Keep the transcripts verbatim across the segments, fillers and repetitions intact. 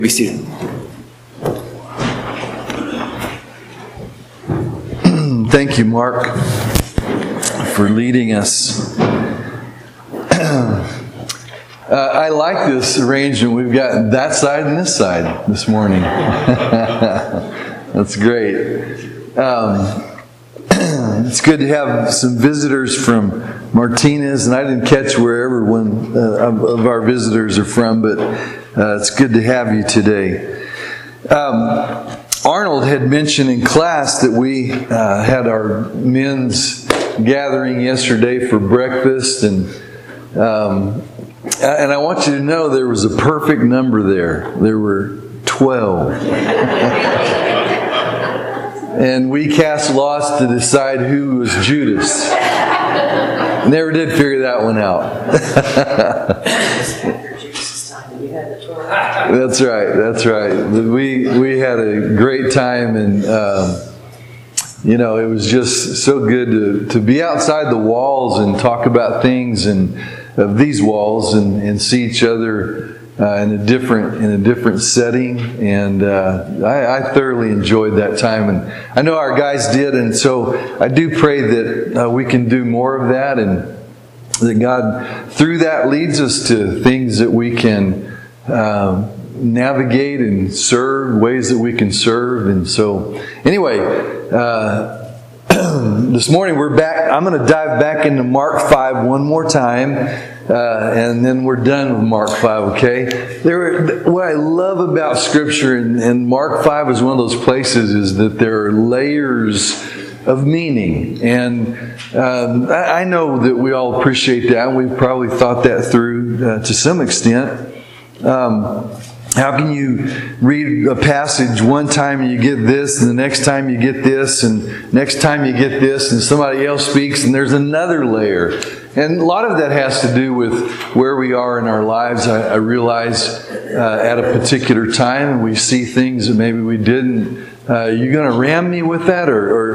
Be seated. Thank you, Mark, for leading us. uh, I like this arrangement. We've got that side and this side this morning. That's great. Um, it's good to have some visitors from Martinez, and I didn't catch where everyone uh, of our visitors are from, but uh, it's good to have you today. Um, Arnold had mentioned in class that we uh, had our men's gathering yesterday for breakfast, and um, and I want you to know there was a perfect number there. There were twelve. And we cast lots to decide who was Judas. Never did figure that one out. That's right. That's right. We we had a great time, and um, you know, it was just so good to, to be outside the walls and talk about things and of these walls and, and see each other uh, in a different in a different setting. And uh, I, I thoroughly enjoyed that time, and I know our guys did. And so I do pray that uh, we can do more of that, and that God through that leads us to things that we can Um, navigate and serve, ways that we can serve. And so anyway, uh, this morning we're back. I'm going to dive back into Mark five one more time, uh, and then we're done with Mark five, okay? There, what I love about Scripture, and, and Mark five is one of those places, is that there are layers of meaning. And um, I, I know that we all appreciate that, and we've probably thought that through uh, to some extent. Um, how can you read a passage one time and you get this, and the next time you get this, and next time you get this, and somebody else speaks and there's another layer? And a lot of that has to do with where we are in our lives. I, I realize uh, at a particular time we see things that maybe we didn't. Uh, you going to ram me with that, or? or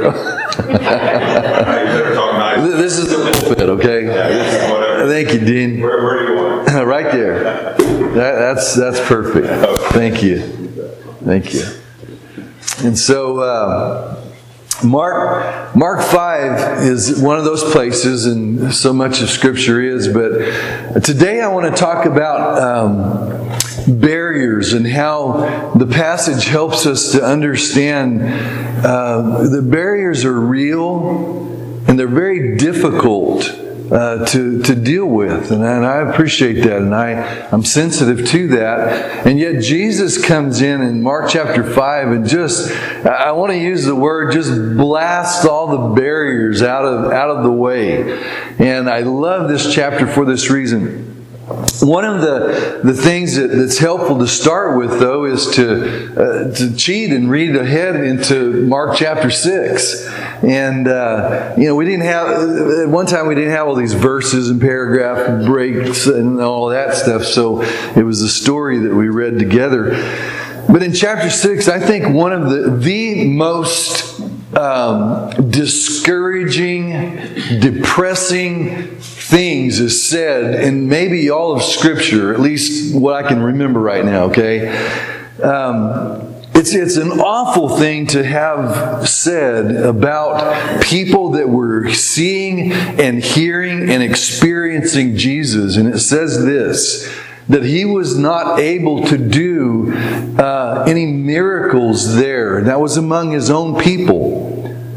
This is the pulpit, okay? Yeah, thank you, Dean. Where, where do you want it? Right there. That, that's that's perfect. Thank you, thank you. And so, uh, Mark Mark five is one of those places, and so much of Scripture is. But today, I want to talk about um, barriers and how the passage helps us to understand uh, the barriers are real and they're very difficult Uh, to to deal with, and, and I appreciate that, and I I'm sensitive to that. And yet Jesus comes in in Mark chapter five and just I want to use the word just blast all the barriers out of out of the way. And I love this chapter for this reason. One of the, the things that, that's helpful to start with, though, is to uh, to cheat and read ahead into Mark chapter six. And, uh, you know, we didn't have, at one time we didn't have all these verses and paragraph breaks and all that stuff, so it was a story that we read together. But in chapter six, I think one of the, the most um, discouraging, depressing things is said in maybe all of Scripture, at least what I can remember right now, okay? Um, it's, it's an awful thing to have said about people that were seeing and hearing and experiencing Jesus. And it says this, that He was not able to do uh, any miracles there. That was among His own people.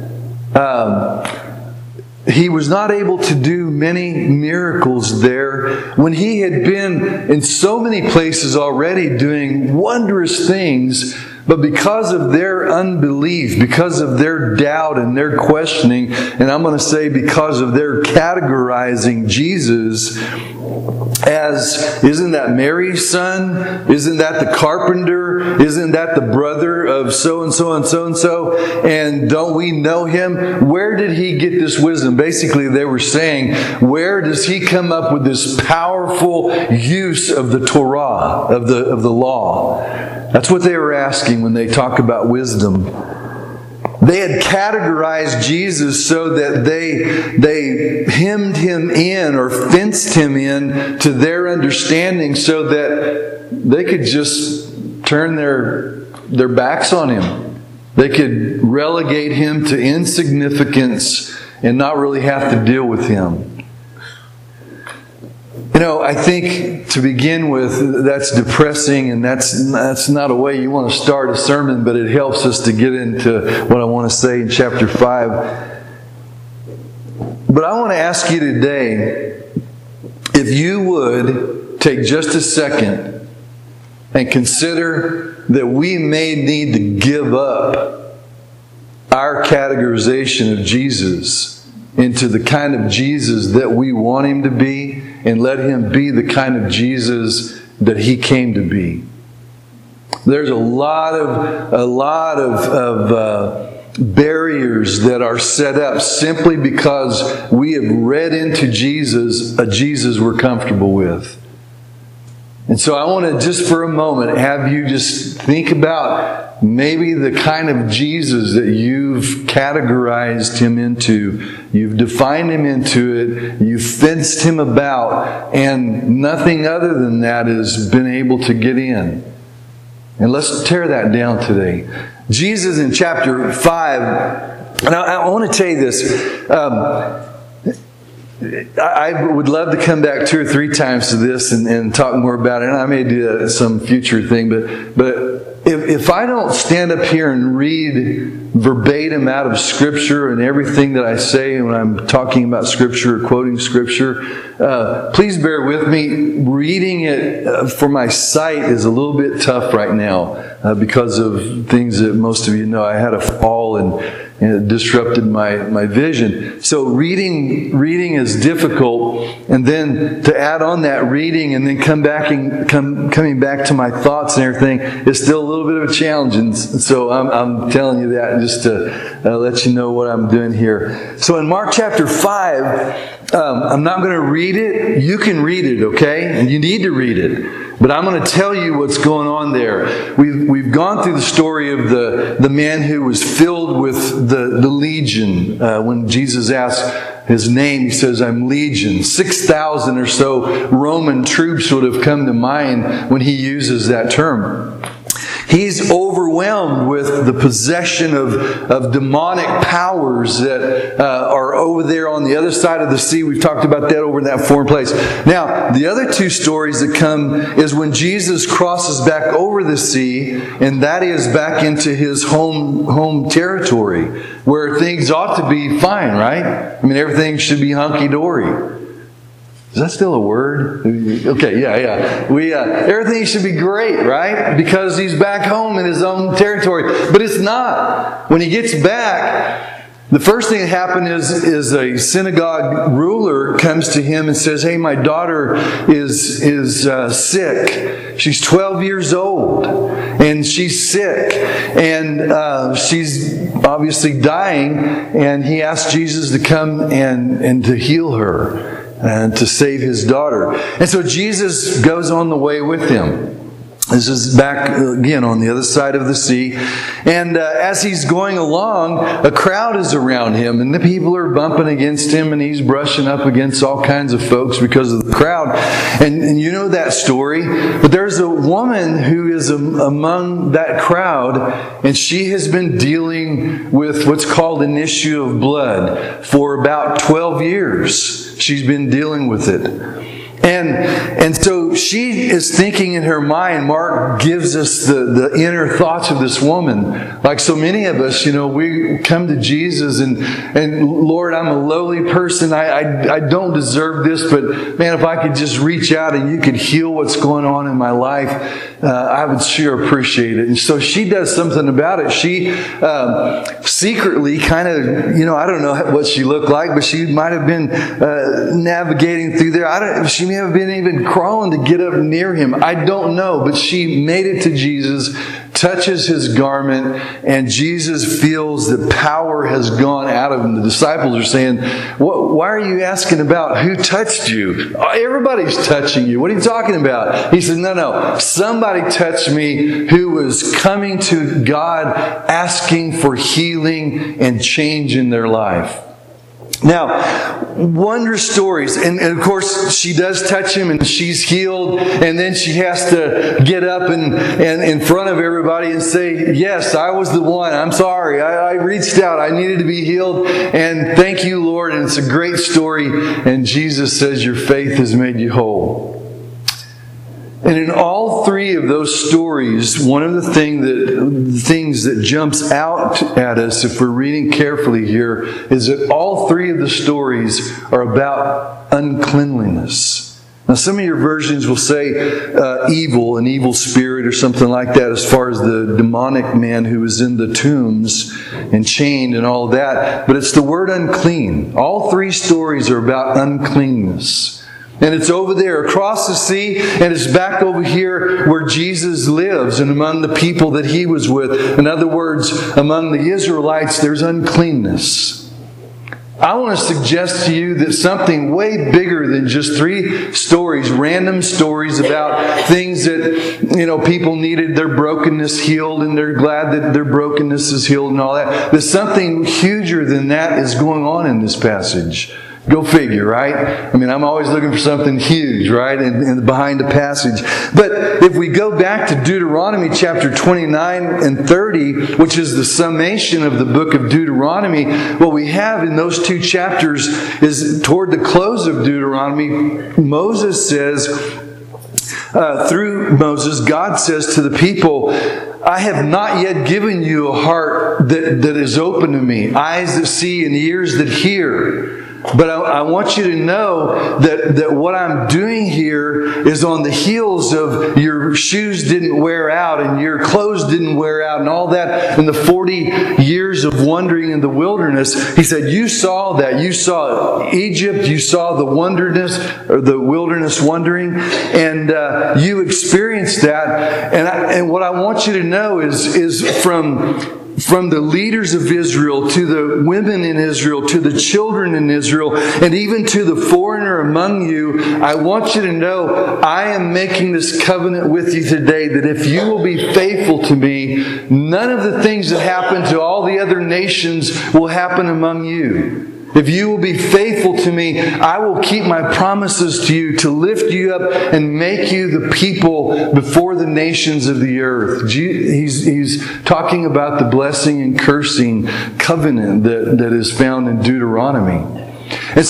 Um, He was not able to do many miracles there when He had been in so many places already doing wondrous things. But because of their unbelief, because of their doubt and their questioning, and I'm going to say because of their categorizing Jesus as, isn't that Mary's son? Isn't that the carpenter? Isn't that the brother of so-and-so and so-and-so? And don't we know him? Where did he get this wisdom? Basically, they were saying, where does he come up with this powerful use of the Torah, of the, of the law? That's what they were asking when they talk about wisdom. They had categorized Jesus so that they they hemmed Him in or fenced Him in to their understanding so that they could just turn their, their backs on him. They could relegate him to insignificance and not really have to deal with him. You know, I think to begin with, that's depressing, and that's that's not a way you want to start a sermon, but it helps us to get into what I want to say in chapter five. But I want to ask you today, if you would take just a second and consider that we may need to give up our categorization of Jesus into the kind of Jesus that we want Him to be, and let Him be the kind of Jesus that He came to be. There's a lot of a lot of, of uh, barriers that are set up simply because we have read into Jesus a Jesus we're comfortable with. And so I want to just for a moment have you just think about maybe the kind of Jesus that you've categorized Him into. You've defined Him into it. You've fenced Him about. And nothing other than that has been able to get in. And let's tear that down today. Jesus in chapter five, and I, I want to tell you this. Um, I would love to come back two or three times to this and, and talk more about it. And I may do that at some future thing. But but if, if I don't stand up here and read verbatim out of Scripture and everything that I say when I'm talking about Scripture or quoting Scripture, uh, please bear with me. Reading it uh, for my sight is a little bit tough right now uh, because of things that most of you know. I had a fall and And it disrupted my, my vision. So reading reading is difficult, and then to add on that reading and then come back and come coming back to my thoughts and everything is still a little bit of a challenge. And so I'm I'm telling you that just to uh, let you know what I'm doing here. So in Mark chapter five, um, I'm not going to read it. You can read it, okay? And you need to read it. But I'm going to tell you what's going on there. We've, we've gone through the story of the, the man who was filled with the, the legion. Uh, when Jesus asked his name, he says, I'm legion. six thousand or so Roman troops would have come to mind when he uses that term. He's overwhelmed with the possession of, of demonic powers that uh, are over there on the other side of the sea. We've talked about that over in that foreign place. Now, the other two stories that come is when Jesus crosses back over the sea, and that is back into His home, home territory, where things ought to be fine, right? I mean, everything should be hunky-dory. Is that still a word? Okay, yeah, yeah. We uh, everything should be great, right? Because he's back home in his own territory. But it's not. When he gets back, the first thing that happened is, is a synagogue ruler comes to him and says, hey, my daughter is, is uh, sick. She's twelve years old. And she's sick. And uh, she's obviously dying. And he asked Jesus to come and, and to heal her and to save his daughter. And so Jesus goes on the way with him. This is back again on the other side of the sea. And uh, as he's going along, a crowd is around him. And the people are bumping against him. And he's brushing up against all kinds of folks because of the crowd. And, and you know that story. But there's a woman who is am- among that crowd. And she has been dealing with what's called an issue of blood for about twelve years. She's been dealing with it. And and so she is thinking in her mind, Mark gives us the, the inner thoughts of this woman. Like so many of us, you know, we come to Jesus and, and Lord, I'm a lowly person. I, I, I don't deserve this, but man, if I could just reach out and you could heal what's going on in my life, uh, I would sure appreciate it. And so she does something about it. She um, secretly kind of, you know, I don't know what she looked like, but she might have been uh, navigating through there. I don't. She may have been even crawling to get up near him. I don't know, but she made it to Jesus, touches his garment, and Jesus feels that power has gone out of him. The disciples are saying, why are you asking about who touched you? Everybody's touching you. What are you talking about? He said, no, no. Somebody touched me who was coming to God asking for healing and change in their life. Now, wondrous stories. And, and of course, she does touch him and she's healed. And then she has to get up and, and in front of everybody and say, yes, I was the one. I'm sorry. I, I reached out. I needed to be healed. And thank you, Lord. And it's a great story. And Jesus says, your faith has made you whole. And in all three of those stories, one of the, thing that, the things that jumps out at us, if we're reading carefully here, is that all three of the stories are about uncleanliness. Now, some of your versions will say uh, evil, an evil spirit or something like that, as far as the demonic man who was in the tombs and chained and all that. But it's the word unclean. All three stories are about uncleanness. And it's over there across the sea, and it's back over here where Jesus lives and among the people that He was with. In other words, among the Israelites, there's uncleanness. I want to suggest to you that something way bigger than just three stories, random stories about things that, you know, people needed their brokenness healed and they're glad that their brokenness is healed and all that. There's something huger than that is going on in this passage. Go figure, right? I mean, I'm always looking for something huge, right? And, and behind the passage. But if we go back to Deuteronomy chapter twenty-nine and thirty, which is the summation of the book of Deuteronomy, what we have in those two chapters is toward the close of Deuteronomy, Moses says, uh, through Moses, God says to the people, I have not yet given you a heart that, that is open to me, eyes that see and ears that hear. But I, I want you to know that, that what I'm doing here is on the heels of your shoes didn't wear out and your clothes didn't wear out and all that in the forty years of wandering in the wilderness. He said, you saw that. You saw Egypt. You saw the wilderness or the wilderness wandering, and uh, you experienced that. And, I, and what I want you to know is, is from... From the leaders of Israel to the women in Israel to the children in Israel and even to the foreigner among you, I want you to know I am making this covenant with you today that if you will be faithful to me, none of the things that happen to all the other nations will happen among you. If you will be faithful to me, I will keep my promises to you to lift you up and make you the people before the nations of the earth. He's, he's talking about the blessing and cursing covenant that, that is found in Deuteronomy. And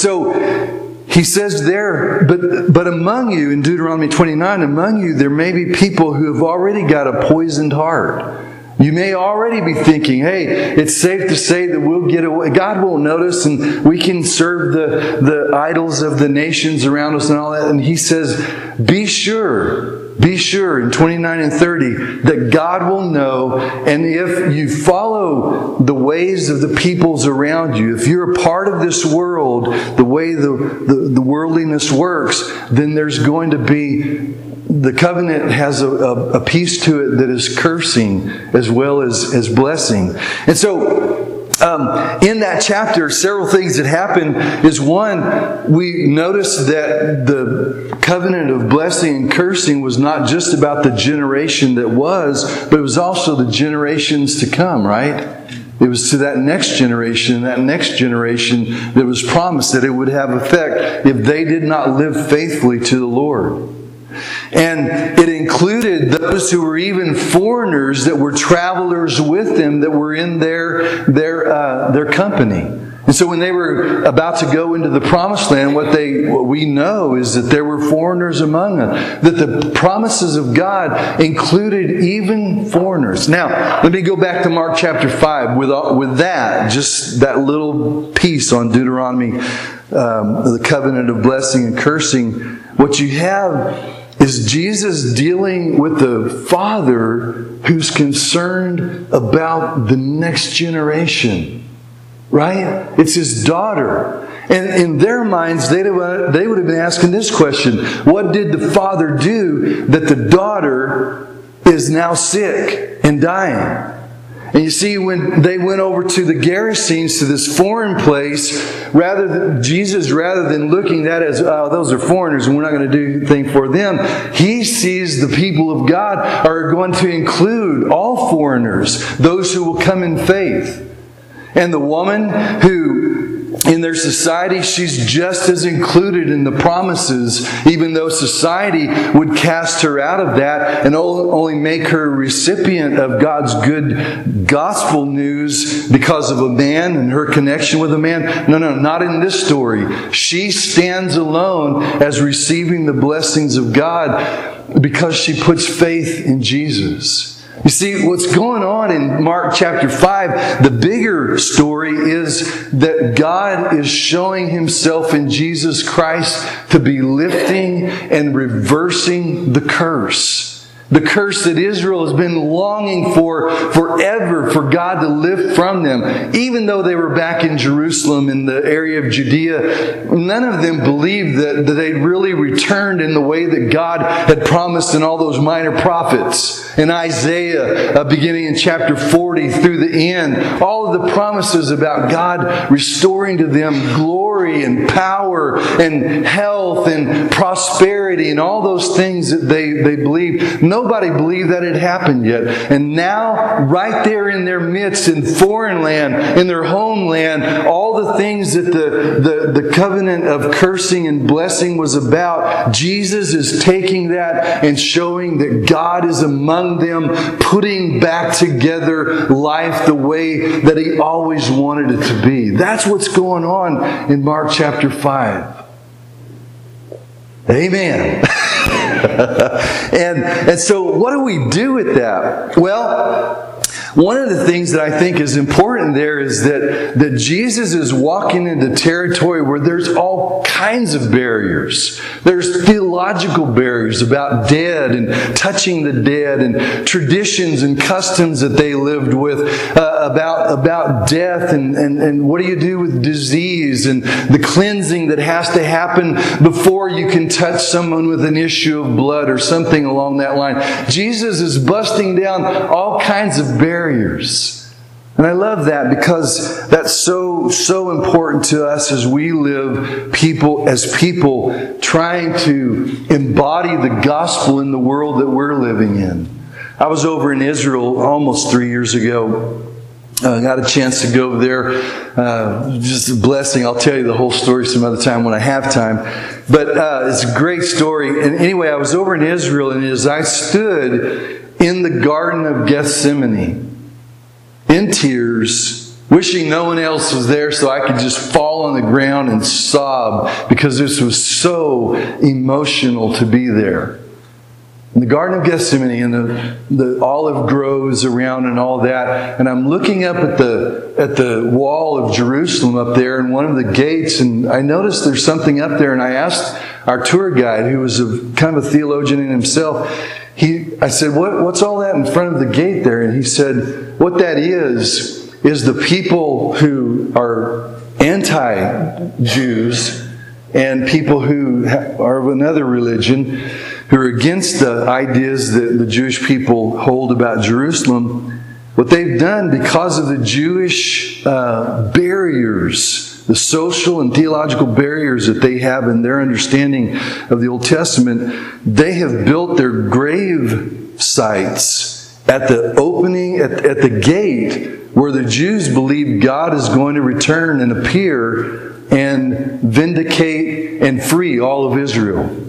so he says there, but, but among you, in Deuteronomy twenty-nine, among you there may be people who have already got a poisoned heart. You may already be thinking, hey, it's safe to say that we'll get away. God won't notice and we can serve the, the idols of the nations around us and all that. And he says, be sure, be sure in twenty-nine and thirty that God will know. And if you follow the ways of the peoples around you, if you're a part of this world, the way the, the, the worldliness works, then there's going to be... The covenant has a, a, a piece to it that is cursing as well as, as blessing. And so, um, in that chapter, several things that happen is one, we notice that the covenant of blessing and cursing was not just about the generation that was, but it was also the generations to come, right? It was to that next generation, that next generation that was promised that it would have effect if they did not live faithfully to the Lord. And it included those who were even foreigners that were travelers with them that were in their their uh, their company. And so when they were about to go into the promised land, what they what we know is that there were foreigners among them. That the promises of God included even foreigners. Now, let me go back to Mark chapter five with with that, just that little piece on Deuteronomy, um, the covenant of blessing and cursing. What you have is Jesus dealing with the Father who's concerned about the next generation. Right? It's His daughter. And in their minds, they would have been asking this question. What did the Father do that the daughter is now sick and dying? And you see, when they went over to the Gerasenes, to this foreign place, rather than, Jesus, rather than looking at that as, oh, those are foreigners and we're not going to do anything for them, He sees the people of God are going to include all foreigners, those who will come in faith. And the woman who in their society, she's just as included in the promises, even though society would cast her out of that and only make her a recipient of God's good gospel news because of a man and her connection with a man. No, no, not in this story. She stands alone as receiving the blessings of God because she puts faith in Jesus. You see, what's going on in Mark chapter five, the bigger story is that God is showing Himself in Jesus Christ to be lifting and reversing the curse. The curse that Israel has been longing for forever, for God to lift from them. Even though they were back in Jerusalem, in the area of Judea, none of them believed that, that they'd really returned in the way that God had promised in all those minor prophets. In Isaiah, uh, beginning in chapter forty through the end, all of the promises about God restoring to them glory and power and health and prosperity and all those things that they, they believed. Nobody believed that had happened yet. And now, right there in their midst, in foreign land, in their homeland, all the things that the, the, the covenant of cursing and blessing was about, Jesus is taking that and showing that God is among them, putting back together life the way that He always wanted it to be. That's what's going on in Mark chapter five. Amen. and, and so what do we do with that? Well, one of the things that I think is important there is that, that Jesus is walking into territory where there's all kinds of barriers. There's theological barriers about dead and touching the dead and traditions and customs that they lived with uh, about, about death and, and, and what do you do with disease and the cleansing that has to happen before you can touch someone with an issue of blood or something along that line. Jesus is busting down all kinds of barriers. And I love that because that's so, so important to us as we live people, as people trying to embody the gospel in the world that we're living in. I was over in Israel almost three years ago. I uh, got a chance to go there. Uh, just a blessing. I'll tell you the whole story some other time when I have time. But uh, it's a great story. And anyway, I was over in Israel, and as I stood in the Garden of Gethsemane, in tears, wishing no one else was there so I could just fall on the ground and sob because this was so emotional to be there. In the Garden of Gethsemane and the, the olive groves around and all that, and I'm looking up at the at the wall of Jerusalem up there in one of the gates, and I noticed there's something up there, and I asked our tour guide, who was a kind of a theologian in himself, He, I said, what, what's all that in front of the gate there? And he said, what that is, is the people who are anti-Jews and people who are of another religion, who are against the ideas that the Jewish people hold about Jerusalem. What they've done because of the Jewish uh, barriers, the social and theological barriers that they have in their understanding of the Old Testament, they have built their grave sites at the opening, at, at the gate where the Jews believe God is going to return and appear and vindicate and free all of Israel.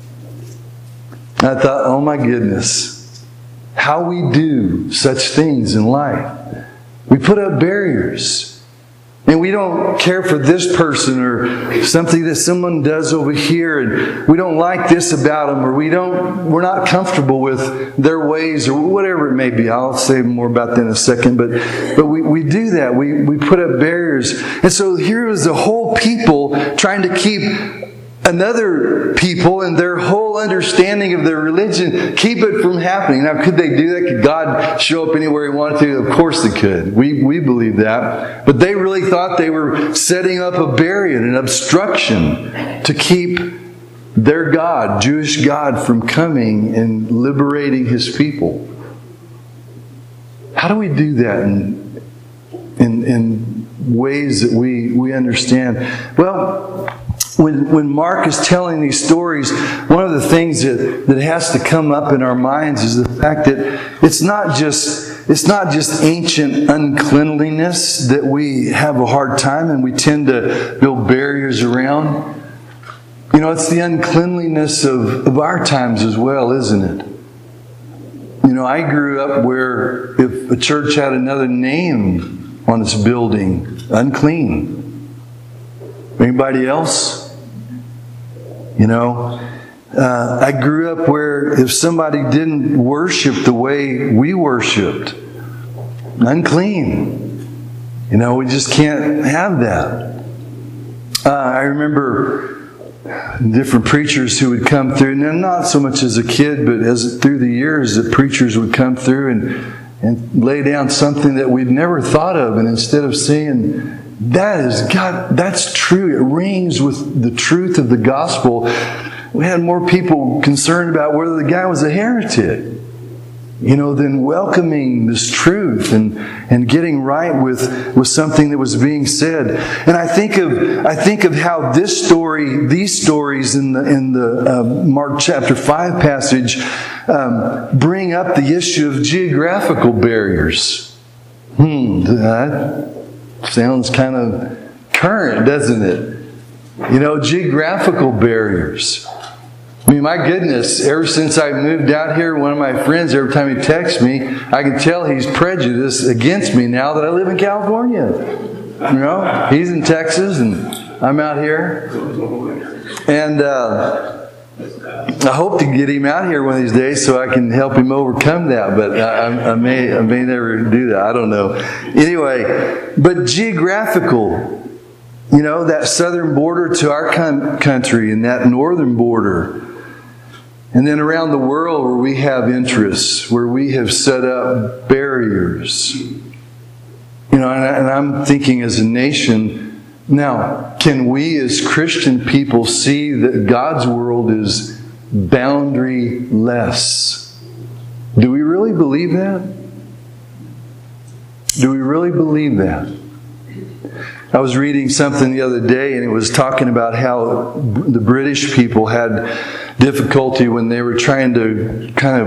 I thought, oh my goodness, how we do such things in life. We put up barriers. And we don't care for this person or something that someone does over here, and we don't like this about them, or we don't, we're not comfortable with their ways, or whatever it may be. I'll say more about that in a second. But but we, we do that. We, we put up barriers. And so here is the whole people trying to keep another people and their whole understanding of their religion, keep it from happening. Now, could they do that? Could God show up anywhere He wanted to? Of course they could. We, we believe that. But they really thought they were setting up a barrier, an obstruction to keep their God, Jewish God, from coming and liberating His people. How do we do that in, in, in ways that we, we understand? Well, when, when Mark is telling these stories, one of the things that, that has to come up in our minds is the fact that it's not just, it's not just ancient uncleanliness that we have a hard time and we tend to build barriers around. You know, it's the uncleanliness of, of our times as well, isn't it? You know, I grew up where if a church had another name on its building, unclean. Anybody else? You know, uh, I grew up where if somebody didn't worship the way we worshiped, unclean. You know, we just can't have that. Uh, I remember different preachers who would come through, and not so much as a kid, but as through the years, that preachers would come through and, and lay down something that we'd never thought of, and instead of saying, that is God, that's true, it rings with the truth of the gospel, we had more people concerned about whether the guy was a heretic, you know, than welcoming this truth and, and getting right with, with something that was being said. And I think of I think of how this story, these stories in the in the uh, Mark chapter five passage, um, bring up the issue of geographical barriers. Hmm, that sounds kind of current, doesn't it? You know, geographical barriers. I mean, my goodness, ever since I moved out here, one of my friends, every time he texts me, I can tell he's prejudiced against me now that I live in California. You know, he's in Texas and I'm out here. And uh, I hope to get him out here one of these days so I can help him overcome that. But I, I, may, I may never do that. I don't know. Anyway, but geographical, you know, that southern border to our country and that northern border. And then around the world where we have interests, where we have set up barriers. You know, and, and I'm thinking as a nation, now, can we as Christian people see that God's world is boundaryless? Do we really believe that? Do we really believe that? I was reading something the other day and it was talking about how the British people had difficulty when they were trying to kind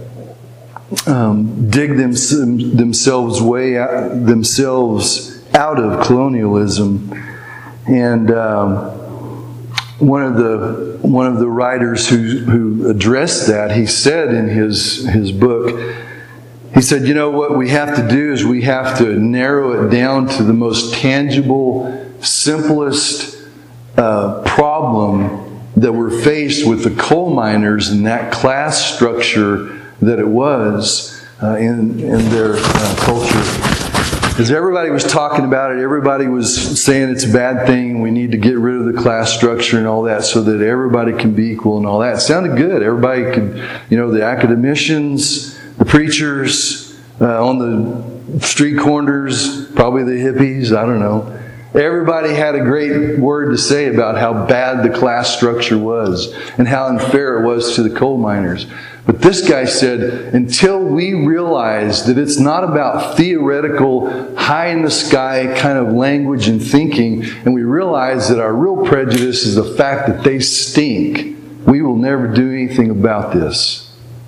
of um, dig them, themselves way out, themselves out of colonialism. And um, one of the one of the writers who who addressed that, he said in his his book, he said, you know, what we have to do is we have to narrow it down to the most tangible, simplest uh, problem that we're faced with the coal miners and that class structure that it was uh, in, in their uh, culture. Because everybody was talking about it, everybody was saying it's a bad thing, we need to get rid of the class structure and all that so that everybody can be equal and all that. It sounded good. Everybody could, you know, the academicians, the preachers, uh, on the street corners, probably the hippies, I don't know. Everybody had a great word to say about how bad the class structure was and how unfair it was to the coal miners. But this guy said, until we realize that it's not about theoretical, high-in-the-sky kind of language and thinking, and we realize that our real prejudice is the fact that they stink, we will never do anything about this.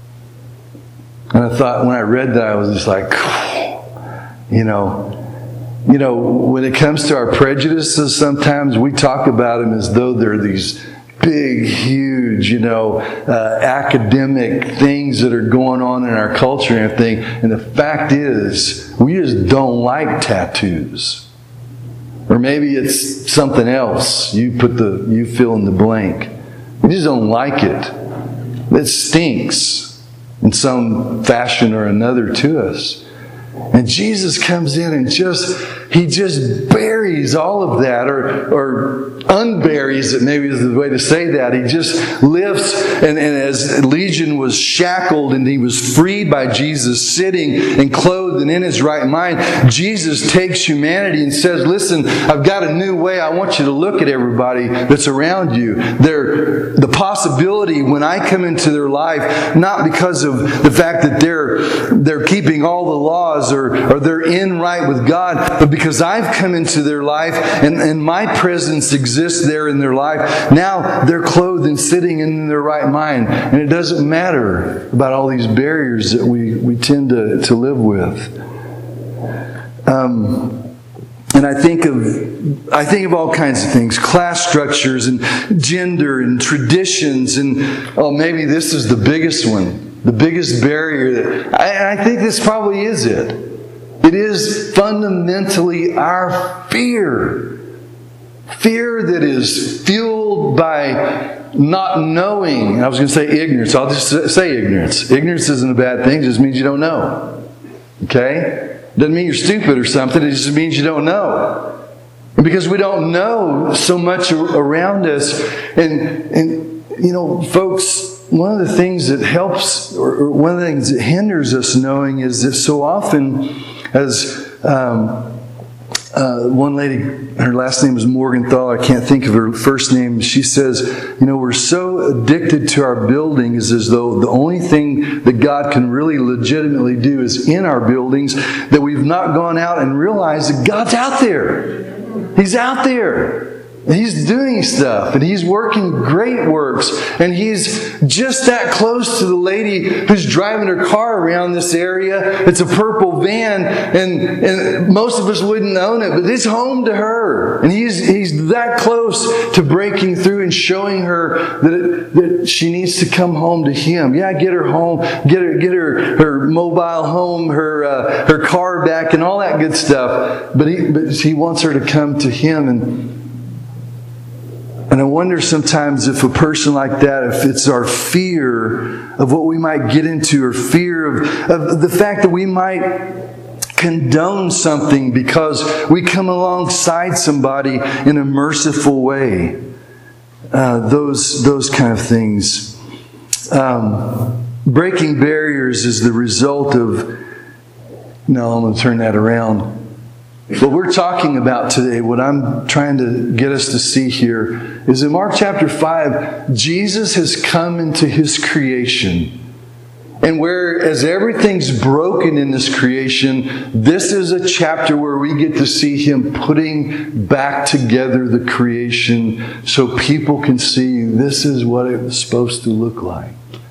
And I thought, when I read that, I was just like, you know, you know, when it comes to our prejudices, sometimes we talk about them as though they're these big, huge, you know, uh, academic things that are going on in our culture and everything. And the fact is, we just don't like tattoos. Or maybe it's something else. You put the, you fill in the blank. We just don't like it. It stinks in some fashion or another to us. And Jesus comes in and just, He just buries all of that, or, or unburies it, maybe is the way to say that. He just lifts, and, and as Legion was shackled and he was freed by Jesus, sitting and clothed and in his right mind, Jesus takes humanity and says, listen, I've got a new way. I want you to look at everybody that's around you. They're, the possibility when I come into their life, not because of the fact that they're, they're keeping all the laws or or, or they're in right with God, but because I've come into their life and, and my presence exists there in their life, now they're clothed and sitting in their right mind. And it doesn't matter about all these barriers that we, we tend to, to live with. Um, and I think of I think of all kinds of things, class structures and gender and traditions, and oh, maybe this is the biggest one, the biggest barrier. That, I, I think this probably is it. It is fundamentally our fear. Fear that is fueled by not knowing. I was going to say ignorance. I'll just say ignorance. Ignorance isn't a bad thing. It just means you don't know. Okay? Doesn't mean you're stupid or something. It just means you don't know. And because we don't know so much around us. And, and you know, folks, one of the things that helps, or one of the things that hinders us knowing is that so often, as um, uh, one lady, her last name is Morgenthau, I can't think of her first name, she says, you know, we're so addicted to our buildings as though the only thing that God can really legitimately do is in our buildings, that we've not gone out and realized that God's out there. He's out there. He's doing stuff, and He's working great works, and He's just that close to the lady who's driving her car around this area. It's a purple van, and, and most of us wouldn't own it, but it's home to her. And He's He's that close to breaking through and showing her that, it, that she needs to come home to Him. Yeah, get her home, get her get her, her mobile home, her uh, her car back, and all that good stuff. But he but He wants her to come to Him. And And I wonder sometimes if a person like that, if it's our fear of what we might get into, or fear of, of the fact that we might condone something because we come alongside somebody in a merciful way. Uh, those, those kind of things. Um, breaking barriers is the result of... No, I'm going to turn that around. What we're talking about today, what I'm trying to get us to see here, is in Mark chapter five, Jesus has come into His creation. And whereas everything's broken in this creation, this is a chapter where we get to see Him putting back together the creation so people can see this is what it was supposed to look like.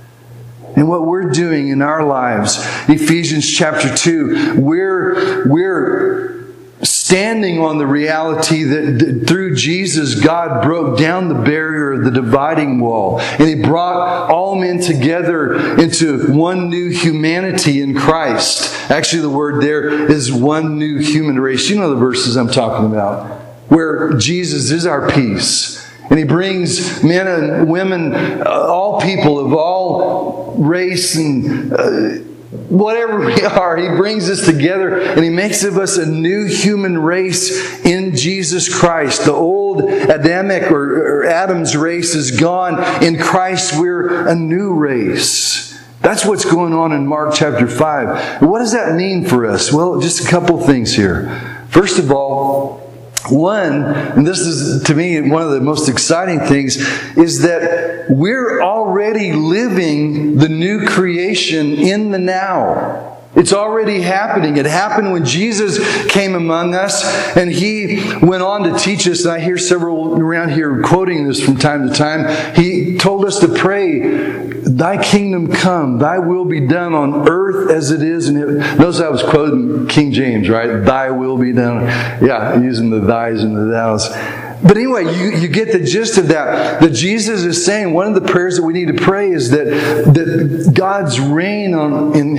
And what we're doing in our lives, Ephesians chapter two, we're, we're standing on the reality that, that through Jesus, God broke down the barrier of the dividing wall. And He brought all men together into one new humanity in Christ. Actually, the word there is one new human race. You know the verses I'm talking about, where Jesus is our peace. And He brings men and women, uh, all people of all race and uh, whatever we are, He brings us together and He makes of us a new human race in Jesus Christ. The old Adamic or, or Adam's race is gone. In Christ, we're a new race. That's what's going on in Mark chapter five. What does that mean for us? Well, just a couple things here. First of all, one, and this is to me one of the most exciting things, is that we're already living the new creation in the now. It's already happening. It happened when Jesus came among us, and He went on to teach us, and I hear several around here quoting this from time to time. He told us to pray, Thy kingdom come, Thy will be done on earth as it is in heaven. Notice I was quoting King James, right? Thy will be done. Yeah, using the thys and the thous. But anyway, you, you get the gist of that. That Jesus is saying one of the prayers that we need to pray is that, that God's reign on, in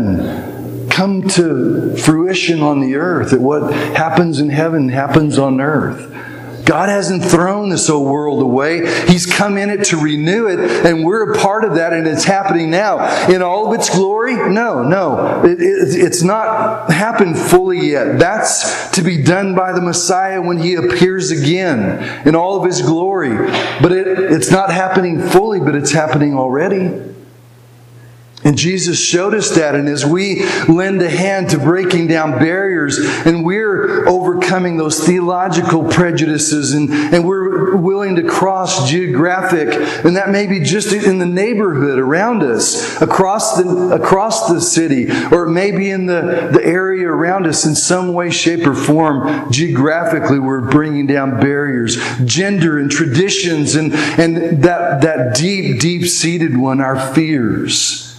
heaven come to fruition on the earth. That what happens in heaven happens on earth. God hasn't thrown this old world away. He's come in it to renew it, and we're a part of that, and it's happening now. In all of its glory? No, no. It, it, it's not happened fully yet. That's to be done by the Messiah when He appears again in all of His glory. But it, it's not happening fully, but it's happening already. And Jesus showed us that, and as we lend a hand to breaking down barriers, and we're overcoming those theological prejudices, and, and we're we're willing to cross geographic, and that may be just in the neighborhood around us, across the across the city, or it may be in the, the area around us in some way, shape, or form. Geographically, we're bringing down barriers, gender and traditions, and, and that, that deep, deep-seated one, our fears.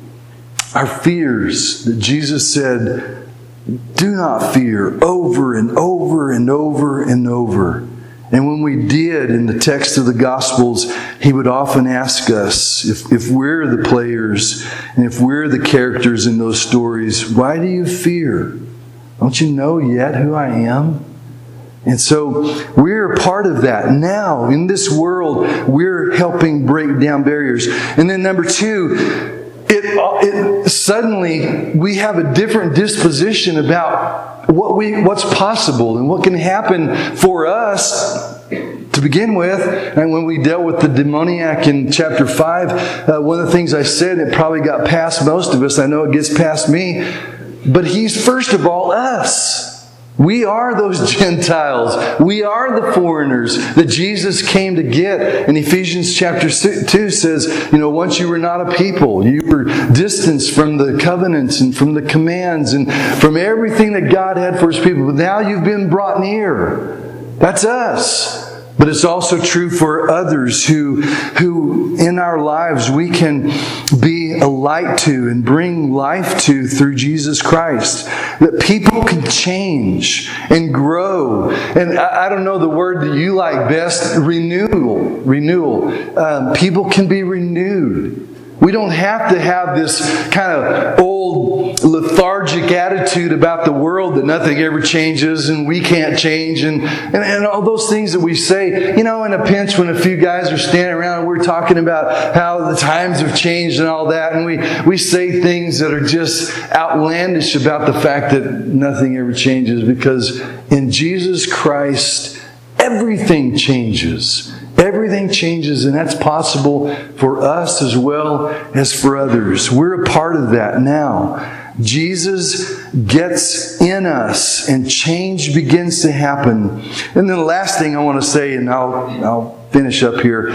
Our fears that Jesus said, do not fear, over and over and over and over. And when we did, in the text of the Gospels, He would often ask us, if, if we're the players and if we're the characters in those stories, why do you fear? Don't you know yet who I am? And so we're a part of that. Now, in this world, we're helping break down barriers. And then number two, It, it suddenly we have a different disposition about what we what's possible and what can happen for us to begin with. And when we dealt with the demoniac in chapter five, uh, one of the things I said, it probably got past most of us. I know it gets past me, but he's first of all us. We are those Gentiles. We are the foreigners that Jesus came to get. And Ephesians chapter two says, you know, once you were not a people, you were distanced from the covenants and from the commands and from everything that God had for His people. But now you've been brought near. That's us. But it's also true for others who, who in our lives we can be a light to and bring life to through Jesus Christ. That people can change and grow. And I, I don't know the word that you like best, renewal. Renewal. Um, people can be renewed. We don't have to have this kind of old lethargic attitude about the world that nothing ever changes and we can't change and, and, and all those things that we say. You know, in a pinch when a few guys are standing around and we're talking about how the times have changed and all that, and we, we say things that are just outlandish about the fact that nothing ever changes, because in Jesus Christ, everything changes. Everything changes, and that's possible for us as well as for others. We're a part of that now. Jesus gets in us, and change begins to happen. And then the last thing I want to say, and I'll, I'll finish up here.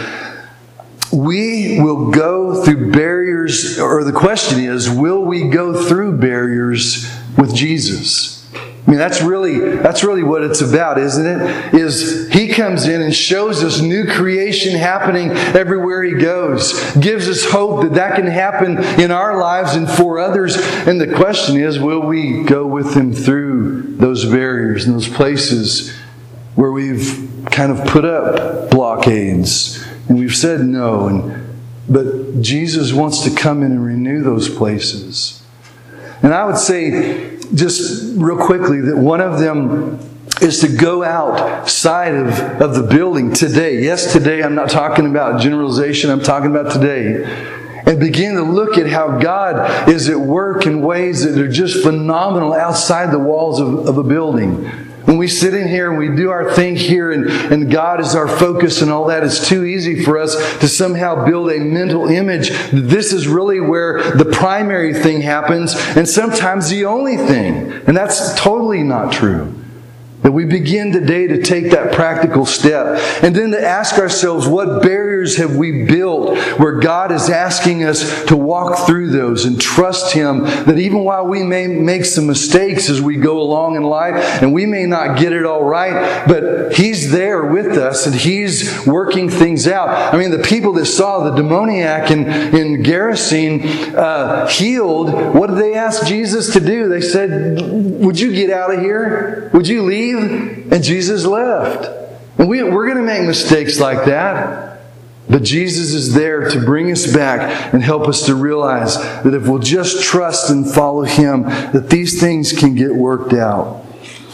We will go through barriers, or the question is, will we go through barriers with Jesus? I mean, that's really, that's really what it's about, isn't it? Is He comes in and shows us new creation happening everywhere He goes. Gives us hope that that can happen in our lives and for others. And the question is, will we go with Him through those barriers and those places where we've kind of put up blockades and we've said no. And, but Jesus wants to come in and renew those places. And I would say, just real quickly, that one of them is to go outside of, of the building today. Yes, today. I'm not talking about generalization. I'm talking about today. And begin to look at how God is at work in ways that are just phenomenal outside the walls of, of a building. When we sit in here and we do our thing here and, and God is our focus and all that, it's too easy for us to somehow build a mental image that this is really where the primary thing happens and sometimes the only thing. And that's totally not true. That we begin today to take that practical step and then to ask ourselves, what barriers have we built where God is asking us to walk through those and trust Him that even while we may make some mistakes as we go along in life and we may not get it all right, but He's there with us and He's working things out. I mean, the people that saw the demoniac in, in Gerasene uh, healed, what did they ask Jesus to do? They said, would you get out of here? Would you leave? And Jesus left. And we, we're going to make mistakes like that. But Jesus is there to bring us back and help us to realize that if we'll just trust and follow Him, that these things can get worked out.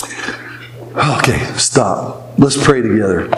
Okay, stop. Let's pray together.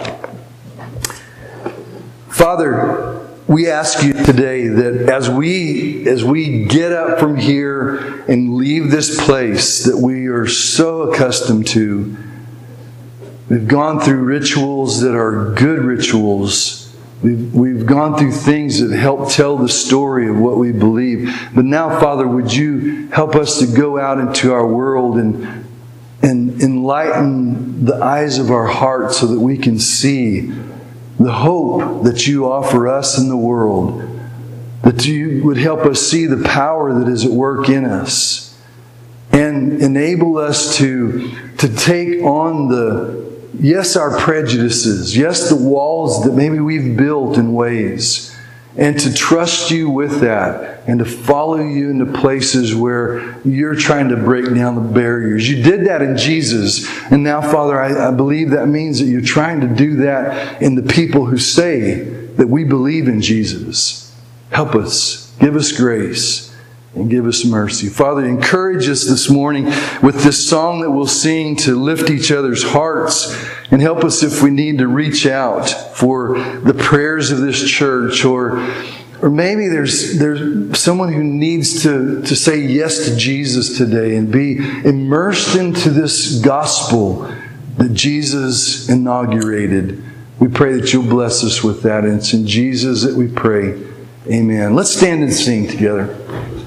Father, we ask You today that as we as we get up from here and leave this place that we are so accustomed to, we've gone through rituals that are good rituals. We've, we've gone through things that help tell the story of what we believe. But now, Father, would You help us to go out into our world and, and enlighten the eyes of our hearts so that we can see the hope that you offer us in the world, that you would help us see the power that is at work in us and enable us to, to take on the, yes, our prejudices, yes, the walls that maybe we've built in ways, and to trust you with that and to follow you into places where you're trying to break down the barriers. You did that in Jesus. And now, Father, I, I believe that means that you're trying to do that in the people who say that we believe in Jesus. Help us. Give us grace. And give us mercy. Father, encourage us this morning with this song that we'll sing to lift each other's hearts, and help us if we need to reach out for the prayers of this church, or or maybe there's there's someone who needs to, to say yes to Jesus today and be immersed into this gospel that Jesus inaugurated. We pray that you'll bless us with that, and it's in Jesus that we pray. Amen. Let's stand and sing together.